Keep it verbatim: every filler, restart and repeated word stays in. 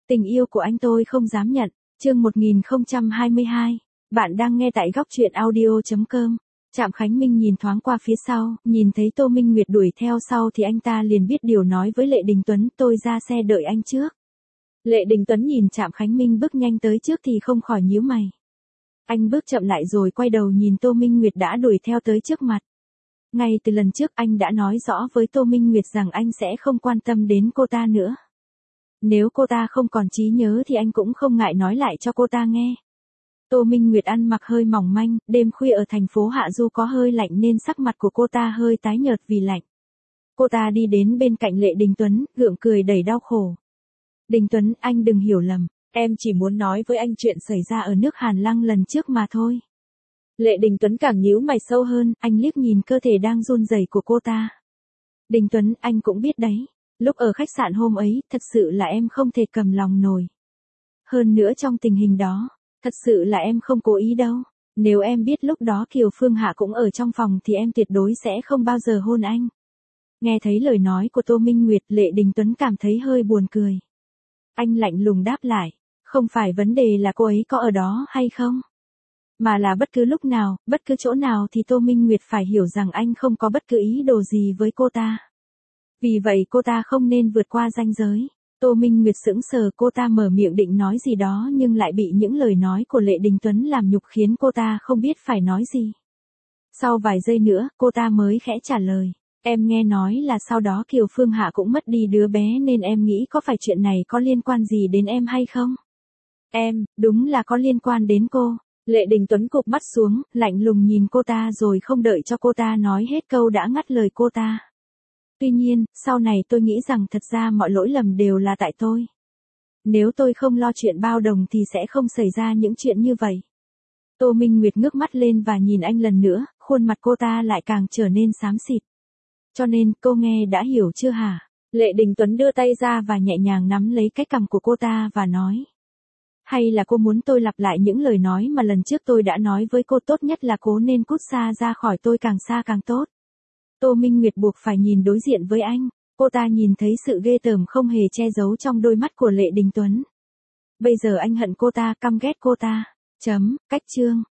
Tình yêu của anh tôi không dám nhận. Chương một nghìn không trăm hai mươi hai. Bạn đang nghe tại góc truyện audio chấm com. Trạm Khánh Minh nhìn thoáng qua phía sau, nhìn thấy Tô Minh Nguyệt đuổi theo sau thì anh ta liền biết điều nói với Lệ Đình Tuấn, tôi ra xe đợi anh trước. Lệ Đình Tuấn nhìn Trạm Khánh Minh bước nhanh tới trước thì không khỏi nhíu mày. Anh bước chậm lại rồi quay đầu nhìn Tô Minh Nguyệt đã đuổi theo tới trước mặt. Ngay từ lần trước anh đã nói rõ với Tô Minh Nguyệt rằng anh sẽ không quan tâm đến cô ta nữa. Nếu cô ta không còn trí nhớ thì anh cũng không ngại nói lại cho cô ta nghe. Tô Minh Nguyệt ăn mặc hơi mỏng manh, đêm khuya ở thành phố Hạ Du có hơi lạnh nên sắc mặt của cô ta hơi tái nhợt vì lạnh. Cô ta đi đến bên cạnh Lệ Đình Tuấn, gượng cười đầy đau khổ. Đình Tuấn, anh đừng hiểu lầm, em chỉ muốn nói với anh chuyện xảy ra ở nước Hàn Lăng lần trước mà thôi. Lệ Đình Tuấn càng nhíu mày sâu hơn, anh liếc nhìn cơ thể đang run rẩy của cô ta. Đình Tuấn, anh cũng biết đấy. Lúc ở khách sạn hôm ấy, thật sự là em không thể cầm lòng nổi. Hơn nữa trong tình hình đó, thật sự là em không cố ý đâu. Nếu em biết lúc đó Kiều Phương Hạ cũng ở trong phòng thì em tuyệt đối sẽ không bao giờ hôn anh. Nghe thấy lời nói của Tô Minh Nguyệt, Lệ Đình Tuấn cảm thấy hơi buồn cười. Anh lạnh lùng đáp lại, không phải vấn đề là cô ấy có ở đó hay không, mà là bất cứ lúc nào, bất cứ chỗ nào thì Tô Minh Nguyệt phải hiểu rằng anh không có bất cứ ý đồ gì với cô ta. Vì vậy cô ta không nên vượt qua ranh giới. Tô Minh Nguyệt sững sờ, cô ta mở miệng định nói gì đó nhưng lại bị những lời nói của Lệ Đình Tuấn làm nhục khiến cô ta không biết phải nói gì. Sau vài giây nữa, cô ta mới khẽ trả lời. Em nghe nói là sau đó Kiều Phương Hạ cũng mất đi đứa bé nên em nghĩ có phải chuyện này có liên quan gì đến em hay không? Em, đúng là có liên quan đến cô. Lệ Đình Tuấn cụp mắt xuống, lạnh lùng nhìn cô ta rồi không đợi cho cô ta nói hết câu đã ngắt lời cô ta. Tuy nhiên, sau này tôi nghĩ rằng thật ra mọi lỗi lầm đều là tại tôi. Nếu tôi không lo chuyện bao đồng thì sẽ không xảy ra những chuyện như vậy. Tô Minh Nguyệt ngước mắt lên và nhìn anh lần nữa, khuôn mặt cô ta lại càng trở nên xám xịt. Cho nên, cô nghe đã hiểu chưa hả? Lệ Đình Tuấn đưa tay ra và nhẹ nhàng nắm lấy cái cằm của cô ta và nói. Hay là cô muốn tôi lặp lại những lời nói mà lần trước tôi đã nói với cô, tốt nhất là cố nên cút xa ra khỏi tôi, càng xa càng tốt. Tô Minh Nguyệt buộc phải nhìn đối diện với anh, cô ta nhìn thấy sự ghê tởm không hề che giấu trong đôi mắt của Lệ Đình Tuấn. Bây giờ anh hận cô ta, căm ghét cô ta. Chấm, cách chương.